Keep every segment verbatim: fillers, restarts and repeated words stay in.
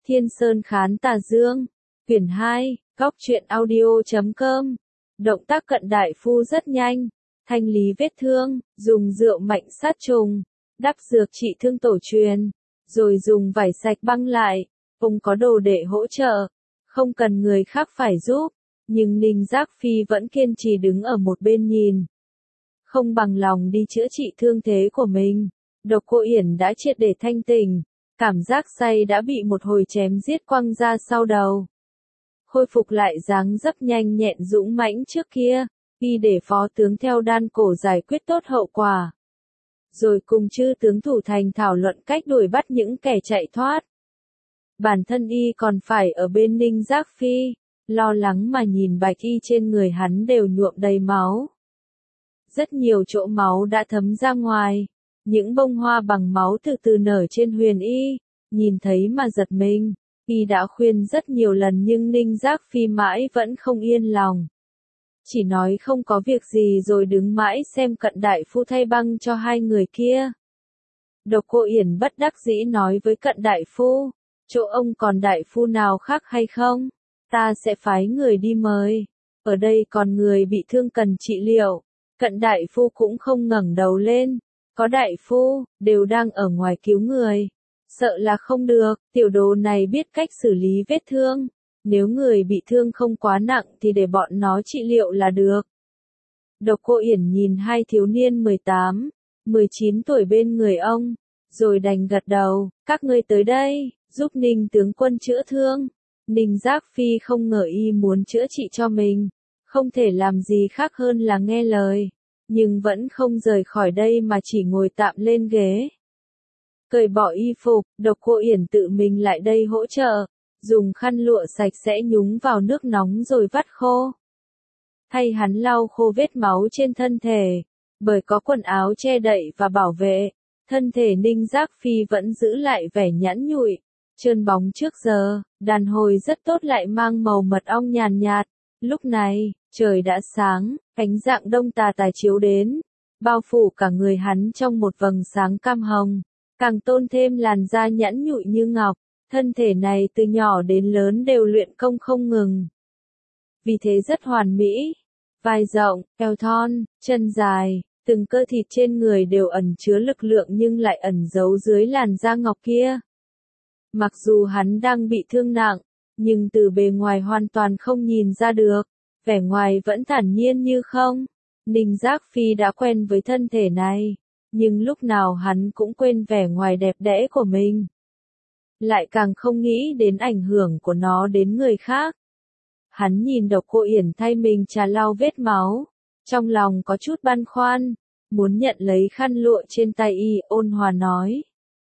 Thiên Sơn Khán Tà Dương, quyển hai, góc truyện audio chấm com. Động tác cận đại phu rất nhanh, thanh lý vết thương, dùng rượu mạnh sát trùng, đắp dược trị thương tổ truyền, rồi dùng vải sạch băng lại. Ông có đồ để hỗ trợ, không cần người khác phải giúp, nhưng Ninh Giác Phi vẫn kiên trì đứng ở một bên nhìn. Không bằng lòng đi chữa trị thương thế của mình. Độc Cô Yển đã triệt để thanh tỉnh, cảm giác say đã bị một hồi chém giết quăng ra sau đầu. Khôi phục lại dáng dấp nhanh nhẹn dũng mãnh trước kia, y để phó tướng theo đan cổ giải quyết tốt hậu quả. Rồi cùng chư tướng thủ thành thảo luận cách đuổi bắt những kẻ chạy thoát. Bản thân y còn phải ở bên Ninh Giác Phi, lo lắng mà nhìn bạch y trên người hắn đều nhuộm đầy máu. Rất nhiều chỗ máu đã thấm ra ngoài, những bông hoa bằng máu từ từ nở trên huyền y, nhìn thấy mà giật mình. Y đã khuyên rất nhiều lần nhưng Ninh Giác Phi mãi vẫn không yên lòng. Chỉ nói không có việc gì rồi đứng mãi xem cận đại phu thay băng cho hai người kia. Độc Cô Yển bất đắc dĩ nói với cận đại phu, chỗ ông còn đại phu nào khác hay không? Ta sẽ phái người đi mời. Ở đây còn người bị thương cần trị liệu. Cận đại phu cũng không ngẩng đầu lên. Có đại phu, đều đang ở ngoài cứu người. Sợ là không được, tiểu đồ này biết cách xử lý vết thương. Nếu người bị thương không quá nặng thì để bọn nó trị liệu là được. Độc Cô Yển nhìn hai thiếu niên mười tám, mười chín tuổi bên người ông, rồi đành gật đầu, các ngươi tới đây, giúp Ninh tướng quân chữa thương. Ninh Giác Phi không ngờ y muốn chữa trị cho mình, không thể làm gì khác hơn là nghe lời, nhưng vẫn không rời khỏi đây mà chỉ ngồi tạm lên ghế. Cởi bỏ y phục, Độc Cô Yển tự mình lại đây hỗ trợ, dùng khăn lụa sạch sẽ nhúng vào nước nóng rồi vắt khô. Thay hắn lau khô vết máu trên thân thể, bởi có quần áo che đậy và bảo vệ, thân thể Ninh Giác Phi vẫn giữ lại vẻ nhẵn nhụi, trơn bóng trước giờ, đàn hồi rất tốt lại mang màu mật ong nhàn nhạt. Lúc này, trời đã sáng, ánh rạng đông tà tà chiếu đến, bao phủ cả người hắn trong một vầng sáng cam hồng, càng tôn thêm làn da nhẵn nhụi như ngọc. Thân thể này từ nhỏ đến lớn đều luyện công không ngừng. Vì thế rất hoàn mỹ. Vai rộng, eo thon, chân dài, từng cơ thịt trên người đều ẩn chứa lực lượng nhưng lại ẩn giấu dưới làn da ngọc kia. Mặc dù hắn đang bị thương nặng, nhưng từ bề ngoài hoàn toàn không nhìn ra được, vẻ ngoài vẫn thản nhiên như không. Ninh Giác Phi đã quen với thân thể này, nhưng lúc nào hắn cũng quên vẻ ngoài đẹp đẽ của mình. Lại càng không nghĩ đến ảnh hưởng của nó đến người khác. Hắn nhìn Độc Cô Yển thay mình trà lau vết máu, trong lòng có chút băn khoăn, muốn nhận lấy khăn lụa trên tay y, ôn hòa nói.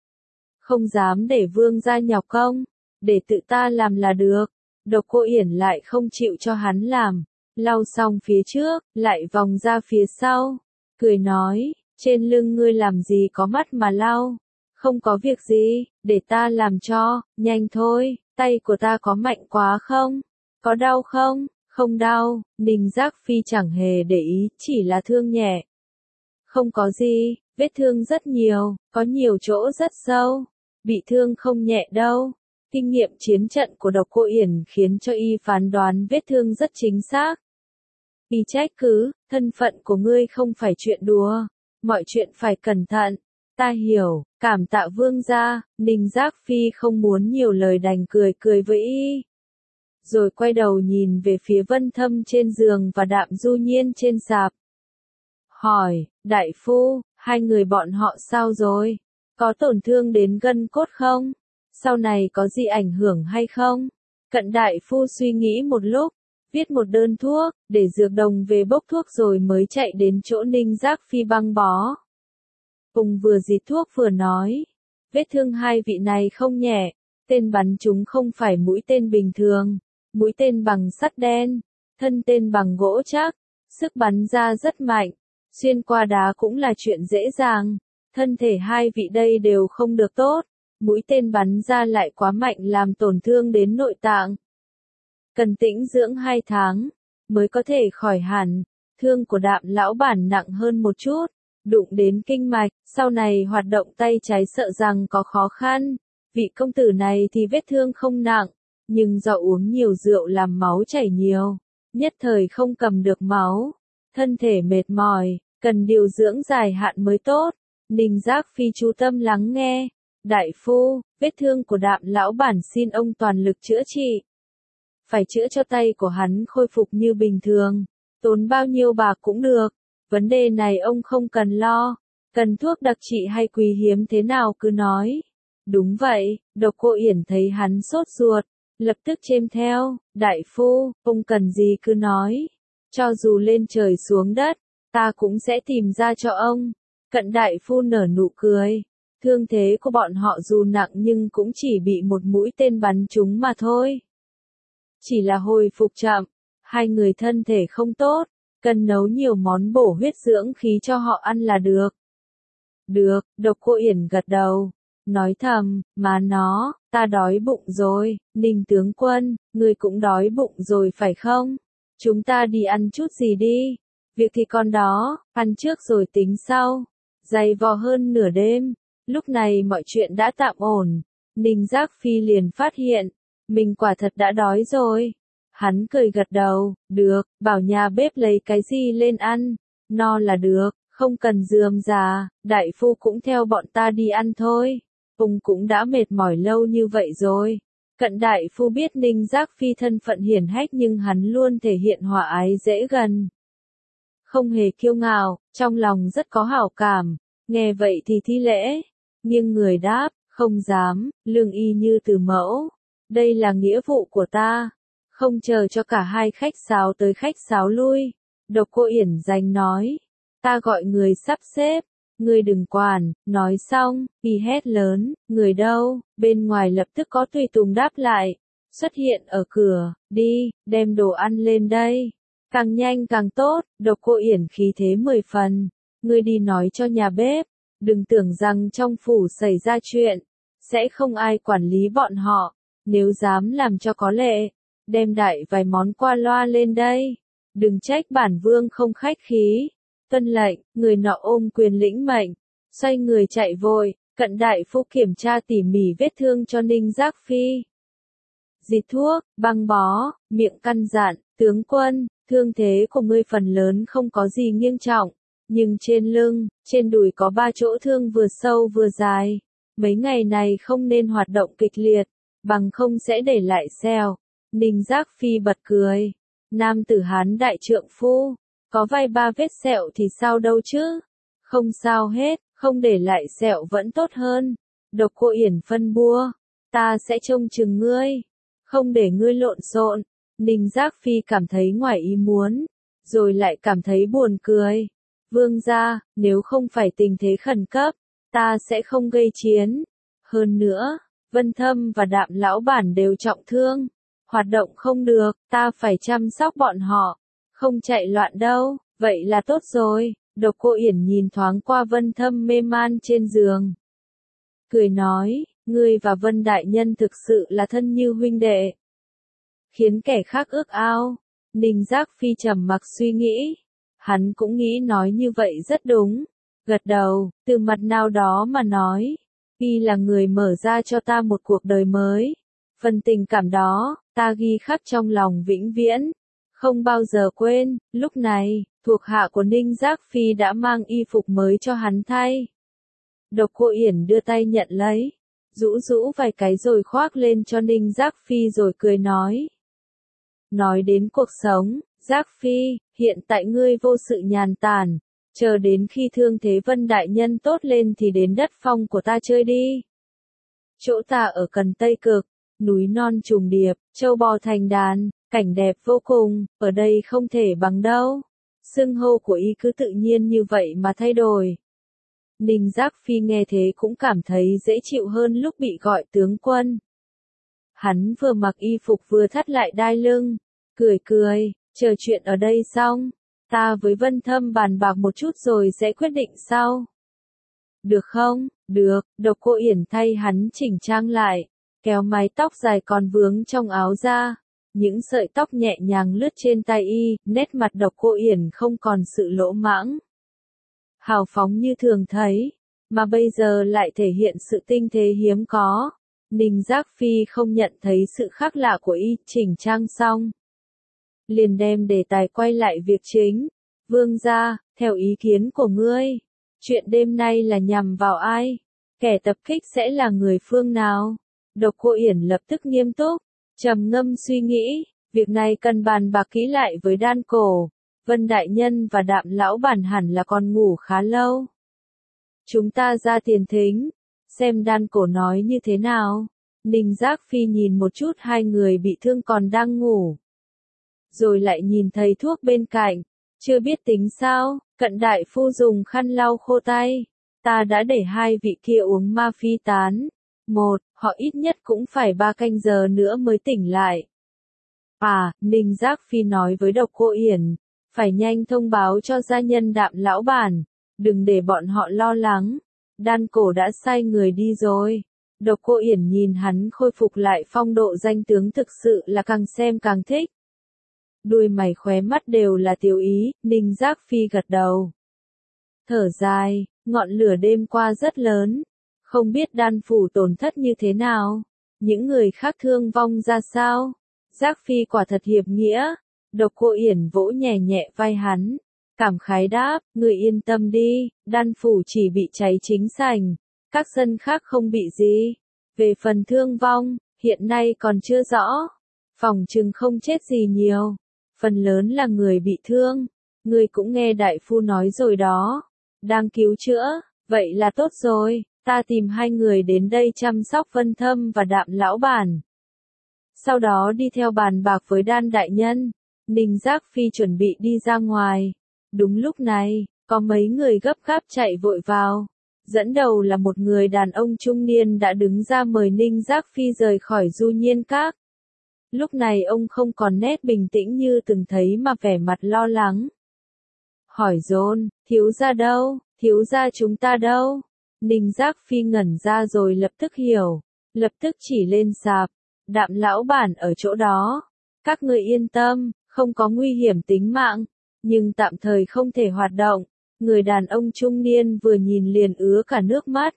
Không dám để vương gia nhọc công, để tự ta làm là được. Độc Cô Yển lại không chịu cho hắn làm, lau xong phía trước, lại vòng ra phía sau, cười nói, trên lưng ngươi làm gì có mắt mà lau. Không có việc gì, để ta làm cho, nhanh thôi, tay của ta có mạnh quá không? Có đau không? Không đau, Ninh Giác Phi chẳng hề để ý, chỉ là thương nhẹ. Không có gì, vết thương rất nhiều, có nhiều chỗ rất sâu, bị thương không nhẹ đâu. Kinh nghiệm chiến trận của Độc Cô Yển khiến cho y phán đoán vết thương rất chính xác. Y trách cứ, thân phận của ngươi không phải chuyện đùa, mọi chuyện phải cẩn thận. Ta hiểu, cảm tạ vương gia. Ninh Giác Phi không muốn nhiều lời đành cười cười với y. Rồi quay đầu nhìn về phía Vân Thâm trên giường và Đạm Du Nhiên trên sạp. Hỏi, đại phu, hai người bọn họ sao rồi? Có tổn thương đến gân cốt không? Sau này có gì ảnh hưởng hay không? Cận đại phu suy nghĩ một lúc, viết một đơn thuốc, để dược đồng về bốc thuốc rồi mới chạy đến chỗ Ninh Giác Phi băng bó. Cùng vừa dịt thuốc vừa nói, vết thương hai vị này không nhẹ, tên bắn chúng không phải mũi tên bình thường, mũi tên bằng sắt đen, thân tên bằng gỗ chắc, sức bắn ra rất mạnh, xuyên qua đá cũng là chuyện dễ dàng, thân thể hai vị đây đều không được tốt, mũi tên bắn ra lại quá mạnh làm tổn thương đến nội tạng. Cần tĩnh dưỡng hai tháng, mới có thể khỏi hẳn, thương của Đạm lão bản nặng hơn một chút. Đụng đến kinh mạch, sau này hoạt động tay trái sợ rằng có khó khăn, vị công tử này thì vết thương không nặng, nhưng do uống nhiều rượu làm máu chảy nhiều, nhất thời không cầm được máu, thân thể mệt mỏi, cần điều dưỡng dài hạn mới tốt. Ninh Giác Phi chú tâm lắng nghe, đại phu, vết thương của Đạm lão bản xin ông toàn lực chữa trị. Phải chữa cho tay của hắn khôi phục như bình thường, tốn bao nhiêu bạc cũng được, vấn đề này ông không cần lo, cần thuốc đặc trị hay quý hiếm thế nào cứ nói. Đúng vậy, Độc Cô Yển thấy hắn sốt ruột, lập tức chêm theo, đại phu, ông cần gì cứ nói, cho dù lên trời xuống đất, ta cũng sẽ tìm ra cho ông. Cận đại phu nở nụ cười, thương thế của bọn họ dù nặng nhưng cũng chỉ bị một mũi tên bắn trúng mà thôi. Chỉ là hồi phục chậm, hai người thân thể không tốt, cần nấu nhiều món bổ huyết dưỡng khí cho họ ăn là được. Được, Độc Cô Yển gật đầu, nói thầm, mà nó, ta đói bụng rồi, Ninh tướng quân, ngươi cũng đói bụng rồi phải không? Chúng ta đi ăn chút gì đi, việc thì còn đó, ăn trước rồi tính sau. Dày vò hơn nửa đêm, lúc này mọi chuyện đã tạm ổn, Ninh Giác Phi liền phát hiện, mình quả thật đã đói rồi. Hắn cười gật đầu, được, bảo nhà bếp lấy cái gì lên ăn, no là được, không cần rườm rà, đại phu cũng theo bọn ta đi ăn thôi. Ông cũng đã mệt mỏi lâu như vậy rồi. Cận đại phu biết Ninh Giác Phi thân phận hiển hách nhưng hắn luôn thể hiện hòa ái dễ gần. Không hề kiêu ngạo, trong lòng rất có hảo cảm, nghe vậy thì thi lễ, nhưng người đáp, không dám, lương y như từ mẫu, đây là nghĩa vụ của ta, không chờ cho cả hai khách sáo tới khách sáo lui. Độc Cô Yển danh nói, ta gọi người sắp xếp, ngươi đừng quản, nói xong, y hét lớn, người đâu, bên ngoài lập tức có tùy tùng đáp lại, xuất hiện ở cửa, đi, đem đồ ăn lên đây. Càng nhanh càng tốt, Độc Cô Yển khí thế mười phần, ngươi đi nói cho nhà bếp, đừng tưởng rằng trong phủ xảy ra chuyện, sẽ không ai quản lý bọn họ, nếu dám làm cho có lệ, đem đại vài món qua loa lên đây, đừng trách bản vương không khách khí. Tuân lệnh, người nọ ôm quyền lĩnh mệnh, xoay người chạy vội, cận đại phu kiểm tra tỉ mỉ vết thương cho Ninh Giác Phi. Dịch thuốc, băng bó, miệng căn dặn, tướng quân, thương thế của ngươi phần lớn không có gì nghiêm trọng, nhưng trên lưng, trên đùi có ba chỗ thương vừa sâu vừa dài. Mấy ngày này không nên hoạt động kịch liệt, bằng không sẽ để lại sẹo. Ninh Giác Phi bật cười. Nam tử Hán đại trượng phu, có vài ba vết sẹo thì sao đâu chứ? Không sao hết, không để lại sẹo vẫn tốt hơn. Độc Cô Yển phân bua, ta sẽ trông chừng ngươi, không để ngươi lộn xộn. Ninh Giác Phi cảm thấy ngoài ý muốn, rồi lại cảm thấy buồn cười. Vương gia, nếu không phải tình thế khẩn cấp, ta sẽ không gây chiến. Hơn nữa, Vân Thâm và Đạm lão bản đều trọng thương, hoạt động không được, ta phải chăm sóc bọn họ, không chạy loạn đâu, vậy là tốt rồi. Độc Cô Yển nhìn thoáng qua Vân Thâm mê man trên giường, cười nói, ngươi và Vân đại nhân thực sự là thân như huynh đệ, khiến kẻ khác ước ao. Ninh Giác Phi trầm mặc suy nghĩ, hắn cũng nghĩ nói như vậy rất đúng, gật đầu, từ mặt nào đó mà nói, y là người mở ra cho ta một cuộc đời mới, phần tình cảm đó, ta ghi khắc trong lòng vĩnh viễn, không bao giờ quên. Lúc này, thuộc hạ của Ninh Giác Phi đã mang y phục mới cho hắn thay. Độc Cô Yển đưa tay nhận lấy, rũ rũ vài cái rồi khoác lên cho Ninh Giác Phi rồi cười nói. Nói đến cuộc sống, Giác Phi, hiện tại ngươi vô sự nhàn tản, chờ đến khi thương thế Vân đại nhân tốt lên thì đến đất phong của ta chơi đi. Chỗ ta ở Cần Tây Cực, núi non trùng điệp, châu bò thành đàn, cảnh đẹp vô cùng, ở đây không thể bằng đâu. Xưng hô của y cứ tự nhiên như vậy mà thay đổi. Ninh Giác Phi nghe thế cũng cảm thấy dễ chịu hơn lúc bị gọi tướng quân. Hắn vừa mặc y phục vừa thắt lại đai lưng, cười cười, chờ chuyện ở đây xong, ta với Vân Thâm bàn bạc một chút rồi sẽ quyết định sau. Được không? Được. Độc Cô Yển thay hắn chỉnh trang lại, kéo mái tóc dài còn vướng trong áo ra, những sợi tóc nhẹ nhàng lướt trên tay y, nét mặt Độc Cô Yển không còn sự lỗ mãng, hào phóng như thường thấy, mà bây giờ lại thể hiện sự tinh tế hiếm có. Ninh Giác Phi không nhận thấy sự khác lạ của y, chỉnh trang xong. Liền đem đề tài quay lại việc chính. Vương gia, theo ý kiến của ngươi, chuyện đêm nay là nhằm vào ai? Kẻ tập kích sẽ là người phương nào? Độc Cô Yển lập tức nghiêm túc, trầm ngâm suy nghĩ, việc này cần bàn bạc kỹ lại với Đan Cổ. Vân Đại Nhân và Đạm Lão Bản hẳn là còn ngủ khá lâu. Chúng ta ra tiền thính, xem Đan Cổ nói như thế nào. Ninh Giác Phi nhìn một chút hai người bị thương còn đang ngủ. Rồi lại nhìn thầy thuốc bên cạnh, chưa biết tính sao, Cận đại phu dùng khăn lau khô tay. Ta đã để hai vị kia uống ma phi tán. Một, họ ít nhất cũng phải ba canh giờ nữa mới tỉnh lại. À, Ninh Giác Phi nói với Độc Cô Yển, phải nhanh thông báo cho gia nhân Đạm Lão Bản, đừng để bọn họ lo lắng. Đan Cổ đã sai người đi rồi. Độc Cô Yển nhìn hắn khôi phục lại phong độ danh tướng thực sự là càng xem càng thích. Đuôi mày khóe mắt đều là tiêu ý, Ninh Giác Phi gật đầu. Thở dài, ngọn lửa đêm qua rất lớn. Không biết Đan phủ tổn thất như thế nào? Những người khác thương vong ra sao? Giác Phi quả thật hiệp nghĩa. Độc Cô Yển vỗ nhẹ nhẹ vai hắn. Cảm khái đáp, người yên tâm đi, Đan phủ chỉ bị cháy chính sảnh. Các dân khác không bị gì. Về phần thương vong, hiện nay còn chưa rõ. Phòng chừng không chết gì nhiều. Phần lớn là người bị thương. Người cũng nghe đại phu nói rồi đó. Đang cứu chữa, vậy là tốt rồi. Ta tìm hai người đến đây chăm sóc Vân Thâm và Đạm Lão Bản. Sau đó đi theo bàn bạc với Đan Đại Nhân. Ninh Giác Phi chuẩn bị đi ra ngoài. Đúng lúc này, có mấy người gấp gáp chạy vội vào. Dẫn đầu là một người đàn ông trung niên đã đứng ra mời Ninh Giác Phi rời khỏi Du Nhiên Các. Lúc này ông không còn nét bình tĩnh như từng thấy mà vẻ mặt lo lắng. Hỏi dồn, thiếu gia đâu, thiếu gia chúng ta đâu? Ninh Giác Phi ngẩn ra rồi lập tức hiểu, lập tức chỉ lên sạp. Đạm Lão Bản ở chỗ đó. Các người yên tâm, không có nguy hiểm tính mạng, nhưng tạm thời không thể hoạt động. Người đàn ông trung niên vừa nhìn liền ứa cả nước mắt.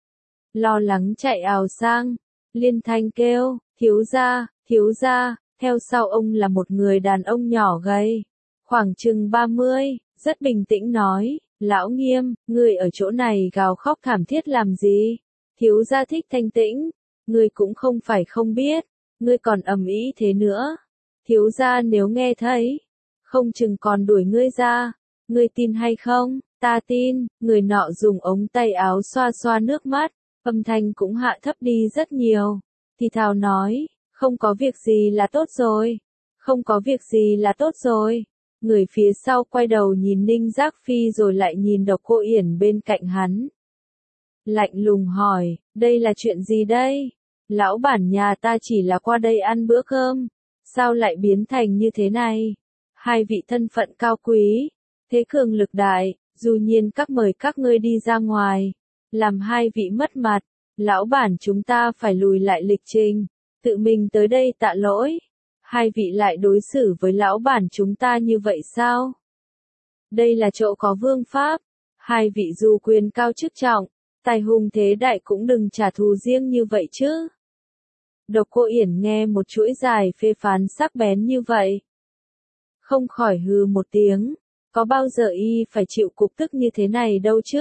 Lo lắng chạy ào sang, liên thanh kêu, thiếu gia, thiếu gia, theo sau ông là một người đàn ông nhỏ gầy, khoảng chừng ba mươi, rất bình tĩnh nói, Lão Nghiêm, người ở chỗ này gào khóc thảm thiết làm gì? Thiếu gia thích thanh tĩnh, người cũng không phải không biết, ngươi còn ầm ĩ thế nữa. Thiếu gia nếu nghe thấy, không chừng còn đuổi ngươi ra, ngươi tin hay không? Ta tin. Người nọ dùng ống tay áo xoa xoa nước mắt, âm thanh cũng hạ thấp đi rất nhiều. Thì thào nói, không có việc gì là tốt rồi, không có việc gì là tốt rồi. Người phía sau quay đầu nhìn Ninh Giác Phi rồi lại nhìn Độc Cô Yển bên cạnh hắn. Lạnh lùng hỏi, đây là chuyện gì đây? Lão bản nhà ta chỉ là qua đây ăn bữa cơm, sao lại biến thành như thế này? Hai vị thân phận cao quý, thế cường lực đại, Du Nhiên Các mời các ngươi đi ra ngoài, làm hai vị mất mặt, lão bản chúng ta phải lùi lại lịch trình, tự mình tới đây tạ lỗi. Hai vị lại đối xử với lão bản chúng ta như vậy sao? Đây là chỗ có vương pháp, hai vị dù quyền cao chức trọng, tài hùng thế đại cũng đừng trả thù riêng như vậy chứ. Độc Cô Yển nghe một chuỗi dài phê phán sắc bén như vậy, không khỏi hừ một tiếng, có bao giờ y phải chịu cục tức như thế này đâu chứ.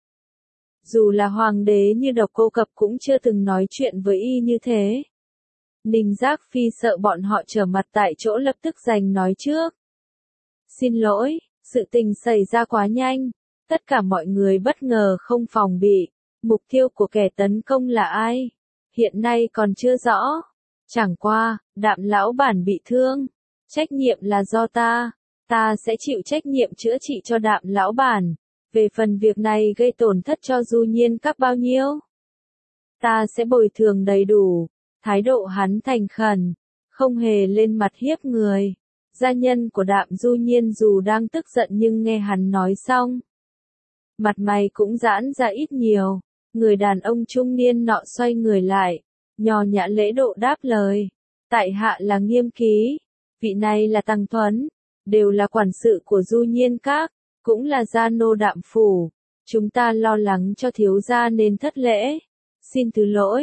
Dù là hoàng đế như Độc Cô Cập cũng chưa từng nói chuyện với y như thế. Ninh Giác Phi sợ bọn họ trở mặt tại chỗ lập tức giành nói trước. Xin lỗi, sự tình xảy ra quá nhanh, tất cả mọi người bất ngờ không phòng bị, mục tiêu của kẻ tấn công là ai? Hiện nay còn chưa rõ, chẳng qua, Đạm Lão Bản bị thương, trách nhiệm là do ta, ta sẽ chịu trách nhiệm chữa trị cho Đạm Lão Bản, về phần việc này gây tổn thất cho Du Nhiên Các bao nhiêu? Ta sẽ bồi thường đầy đủ. Thái độ hắn thành khẩn, không hề lên mặt hiếp người. Gia nhân của Đạm Du Nhiên dù đang tức giận nhưng nghe hắn nói xong, mặt mày cũng giãn ra ít nhiều. Người đàn ông trung niên nọ xoay người lại, nho nhã lễ độ đáp lời. Tại hạ là Nghiêm Ký, vị này là Tăng Thuấn, đều là quản sự của Du Nhiên Các, cũng là gia nô Đạm phủ. Chúng ta lo lắng cho thiếu gia nên thất lễ. Xin thứ lỗi.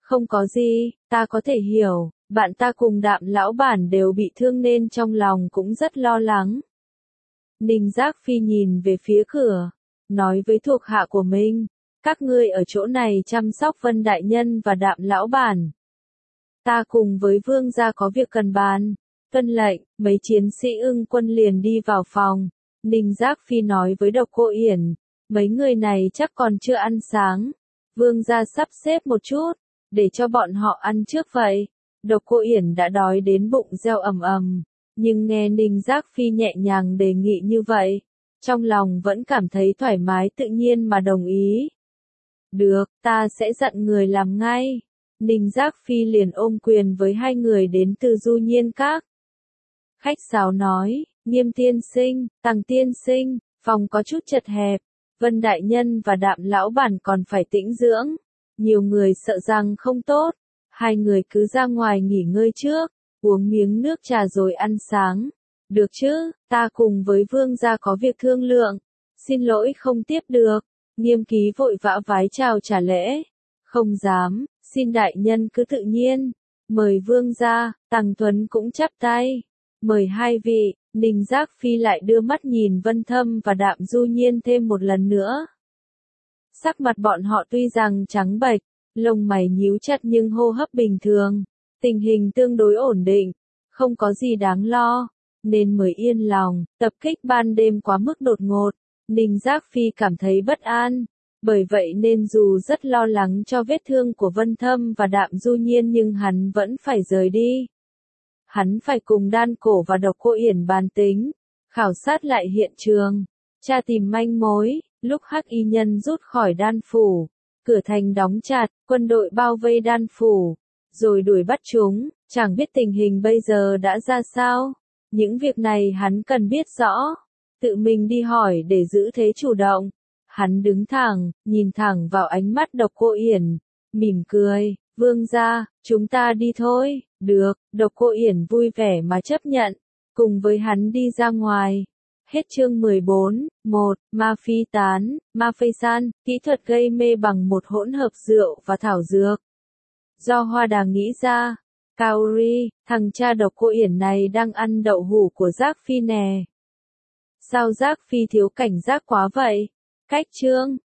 Không có gì, ta có thể hiểu, bạn ta cùng Đạm lão bản đều bị thương nên trong lòng cũng rất lo lắng. Ninh Giác Phi nhìn về phía cửa, nói với thuộc hạ của mình, các ngươi ở chỗ này chăm sóc Vân đại nhân và Đạm lão bản. Ta cùng với vương gia có việc cần bàn. Tuân lệnh, mấy chiến sĩ Ưng quân liền đi vào phòng. Ninh Giác Phi nói với Độc Cô Yển, mấy người này chắc còn chưa ăn sáng. Vương gia sắp xếp một chút, để cho bọn họ ăn trước vậy. Độc Cô Yển đã đói đến bụng reo ầm ầm, nhưng nghe Ninh Giác Phi nhẹ nhàng đề nghị như vậy, trong lòng vẫn cảm thấy thoải mái tự nhiên mà đồng ý. Được, ta sẽ dặn người làm ngay. Ninh Giác Phi liền ôm quyền với hai người đến từ Du Nhiên Các. Khách sáo nói, Nghiêm tiên sinh, Tằng tiên sinh, phòng có chút chật hẹp, Vân đại nhân và Đạm lão bản còn phải tĩnh dưỡng, nhiều người sợ rằng không tốt, hai người cứ ra ngoài nghỉ ngơi trước, uống miếng nước trà rồi ăn sáng. Được chứ, ta cùng với vương gia có việc thương lượng, xin lỗi không tiếp được. Nghiêm ký vội vã vái chào trả lễ, không dám, xin đại nhân cứ tự nhiên, mời vương gia. Tằng Tuấn cũng chắp tay, mời hai vị. Ninh Giác Phi lại đưa mắt nhìn Vân Thâm và Đạm Du Nhiên thêm một lần nữa. Sắc mặt bọn họ tuy rằng trắng bệch, lông mày nhíu chặt nhưng hô hấp bình thường, tình hình tương đối ổn định, không có gì đáng lo, nên mới yên lòng. Tập kích ban đêm quá mức đột ngột, Ninh Giác Phi cảm thấy bất an, bởi vậy nên dù rất lo lắng cho vết thương của Vân Thâm và Đạm Du Nhiên nhưng hắn vẫn phải rời đi. Hắn phải cùng Đan Cổ và Độc Cô Yển bàn tính, khảo sát lại hiện trường, tra tìm manh mối. Lúc Hắc Y Nhân rút khỏi Đan phủ, cửa thành đóng chặt, quân đội bao vây Đan phủ, rồi đuổi bắt chúng, chẳng biết tình hình bây giờ đã ra sao. Những việc này hắn cần biết rõ, tự mình đi hỏi để giữ thế chủ động. Hắn đứng thẳng, nhìn thẳng vào ánh mắt Độc Cô Yển, mỉm cười, vương gia, chúng ta đi thôi. Được, Độc Cô Yển vui vẻ mà chấp nhận, cùng với hắn đi ra ngoài. Hết chương mười bốn, một, ma phi tán, ma phây san, kỹ thuật gây mê bằng một hỗn hợp rượu và thảo dược. Do Hoa Đà nghĩ ra, Kaori, thằng cha Độc Cô Yển này đang ăn đậu hũ của Giác Phi nè. Sao Giác Phi thiếu cảnh giác quá vậy? Cách chương